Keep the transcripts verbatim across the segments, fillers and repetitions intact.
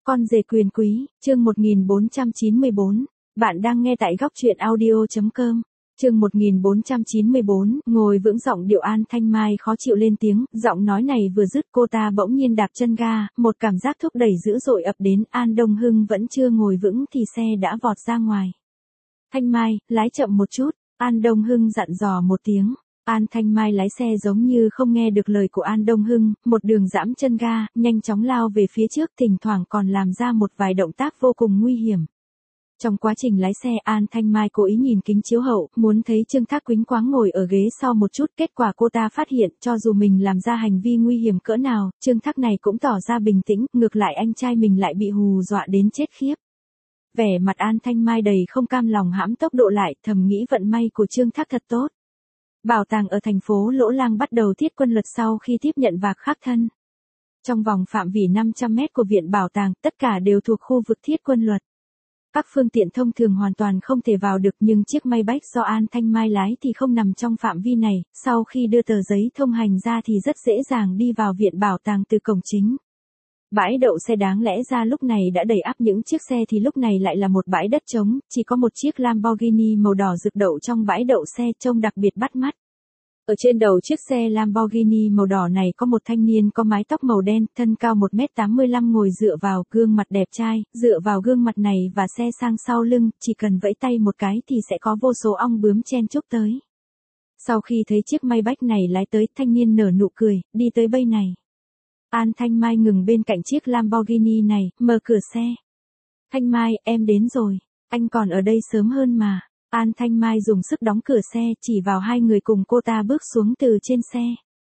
Con rể quyền quý, chương một nghìn bốn trăm chín mươi bốn. Bạn đang nghe tại góc truyện audio.com. Chương một nghìn bốn trăm chín mươi bốn, ngồi vững giọng điệu An Thanh Mai khó chịu lên tiếng, giọng nói này vừa dứt cô ta bỗng nhiên đạp chân ga, một cảm giác thúc đẩy dữ dội ập đến, An Đông Hưng vẫn chưa ngồi vững thì xe đã vọt ra ngoài. Thanh Mai, lái chậm một chút, An Đông Hưng dặn dò một tiếng. An Thanh Mai lái xe giống như không nghe được lời của An Đông Hưng, một đường giẫm chân ga, nhanh chóng lao về phía trước, thỉnh thoảng còn làm ra một vài động tác vô cùng nguy hiểm. Trong quá trình lái xe, An Thanh Mai cố ý nhìn kính chiếu hậu, muốn thấy Trương Thác quĩnh quáng ngồi ở ghế sau một chút, kết quả cô ta phát hiện, cho dù mình làm ra hành vi nguy hiểm cỡ nào, Trương Thác này cũng tỏ ra bình tĩnh, ngược lại anh trai mình lại bị hù dọa đến chết khiếp. Vẻ mặt An Thanh Mai đầy không cam lòng hãm tốc độ lại, thầm nghĩ vận may của Trương Thác thật tốt. Bảo tàng ở thành phố Lỗ Lang bắt đầu thiết quân luật sau khi tiếp nhận vạc khắc thân. Trong vòng phạm vi năm trăm mét của viện bảo tàng, tất cả đều thuộc khu vực thiết quân luật. Các phương tiện thông thường hoàn toàn không thể vào được, nhưng chiếc Maybach do An Thanh Mai lái thì không nằm trong phạm vi này, sau khi đưa tờ giấy thông hành ra thì rất dễ dàng đi vào viện bảo tàng từ cổng chính. Bãi đậu xe đáng lẽ ra lúc này đã đầy ắp những chiếc xe thì lúc này lại là một bãi đất trống, chỉ có một chiếc Lamborghini màu đỏ rực đậu trong bãi đậu xe trông đặc biệt bắt mắt. Ở trên đầu chiếc xe Lamborghini màu đỏ này có một thanh niên có mái tóc màu đen, thân cao một mét tám mươi lăm ngồi dựa vào gương mặt đẹp trai, dựa vào gương mặt này và xe sang sau lưng, chỉ cần vẫy tay một cái thì sẽ có vô số ong bướm chen chúc tới. Sau khi thấy chiếc Maybach này lái tới, thanh niên nở nụ cười, đi tới bay này. An Thanh Mai ngừng bên cạnh chiếc Lamborghini này, mở cửa xe. Thanh Mai, em đến rồi, anh còn ở đây sớm hơn mà. An Thanh Mai dùng sức đóng cửa xe, chỉ vào hai người cùng cô ta bước xuống từ trên xe.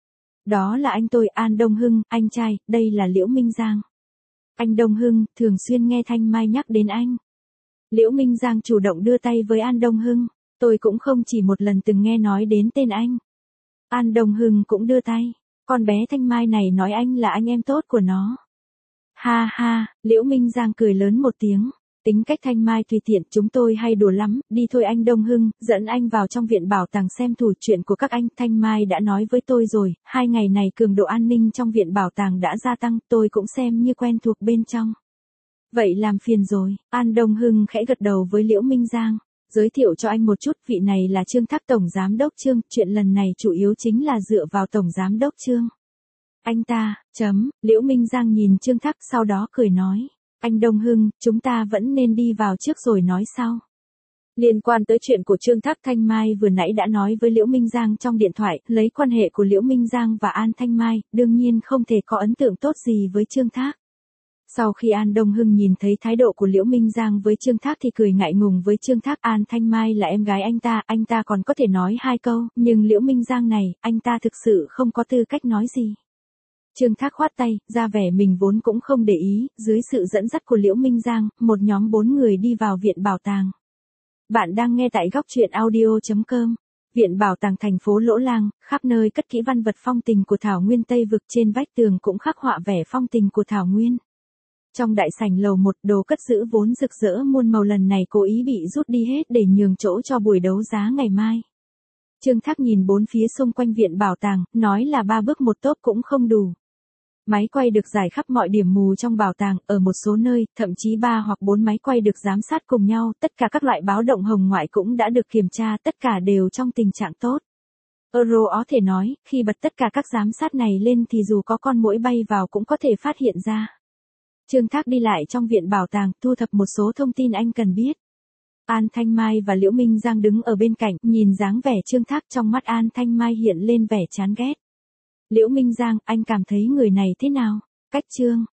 Đó là anh tôi, An Đông Hưng, anh trai, đây là Liễu Minh Giang. Anh Đông Hưng, thường xuyên nghe Thanh Mai nhắc đến anh. Liễu Minh Giang chủ động đưa tay với An Đông Hưng, tôi cũng không chỉ một lần từng nghe nói đến tên anh. An Đông Hưng cũng đưa tay, con bé Thanh Mai này nói anh là anh em tốt của nó. Ha ha, Liễu Minh Giang cười lớn một tiếng. Tính cách Thanh Mai tùy tiện, chúng tôi hay đùa lắm, đi thôi anh Đông Hưng, dẫn anh vào trong viện bảo tàng xem thủ chuyện của các anh. Thanh Mai đã nói với tôi rồi, hai ngày này cường độ an ninh trong viện bảo tàng đã gia tăng, tôi cũng xem như quen thuộc bên trong. Vậy làm phiền rồi, An Đông Hưng khẽ gật đầu với Liễu Minh Giang. Giới thiệu cho anh một chút, vị này là Trương Thác Tổng Giám Đốc Trương, chuyện lần này chủ yếu chính là dựa vào Tổng Giám Đốc Trương. Anh ta, chấm, Liễu Minh Giang nhìn Trương Thác sau đó cười nói. Anh Đông Hưng, chúng ta vẫn nên đi vào trước rồi nói sau. Liên quan tới chuyện của Trương Thác, Thanh Mai vừa nãy đã nói với Liễu Minh Giang trong điện thoại, lấy quan hệ của Liễu Minh Giang và An Thanh Mai, đương nhiên không thể có ấn tượng tốt gì với Trương Thác. Sau khi An Đông Hưng nhìn thấy thái độ của Liễu Minh Giang với Trương Thác thì cười ngại ngùng với Trương Thác. An Thanh Mai là em gái anh ta, anh ta còn có thể nói hai câu, nhưng Liễu Minh Giang này, anh ta thực sự không có tư cách nói gì. Trương Thác khoát tay, ra vẻ mình vốn cũng không để ý, dưới sự dẫn dắt của Liễu Minh Giang, một nhóm bốn người đi vào viện bảo tàng. Bạn đang nghe tại góc truyện audio.com. Viện bảo tàng thành phố Lỗ Lang, khắp nơi cất kỹ văn vật phong tình của Thảo Nguyên Tây Vực, trên vách tường cũng khắc họa vẻ phong tình của Thảo Nguyên. Trong đại sảnh lầu một, đồ cất giữ vốn rực rỡ muôn màu lần này cố ý bị rút đi hết để nhường chỗ cho buổi đấu giá ngày mai. Trương Thác nhìn bốn phía xung quanh viện bảo tàng, nói là ba bước một tốp cũng không đủ. Máy quay được rải khắp mọi điểm mù trong bảo tàng, ở một số nơi, thậm chí ba hoặc bốn máy quay được giám sát cùng nhau, tất cả các loại báo động hồng ngoại cũng đã được kiểm tra, tất cả đều trong tình trạng tốt. Euro có thể nói, khi bật tất cả các giám sát này lên thì dù có con muỗi bay vào cũng có thể phát hiện ra. Trương Thác đi lại trong viện bảo tàng, thu thập một số thông tin anh cần biết. An Thanh Mai và Liễu Minh Giang đứng ở bên cạnh, nhìn dáng vẻ Trương Thác, trong mắt An Thanh Mai hiện lên vẻ chán ghét. Liễu Minh Giang, anh cảm thấy người này thế nào? Cách Trương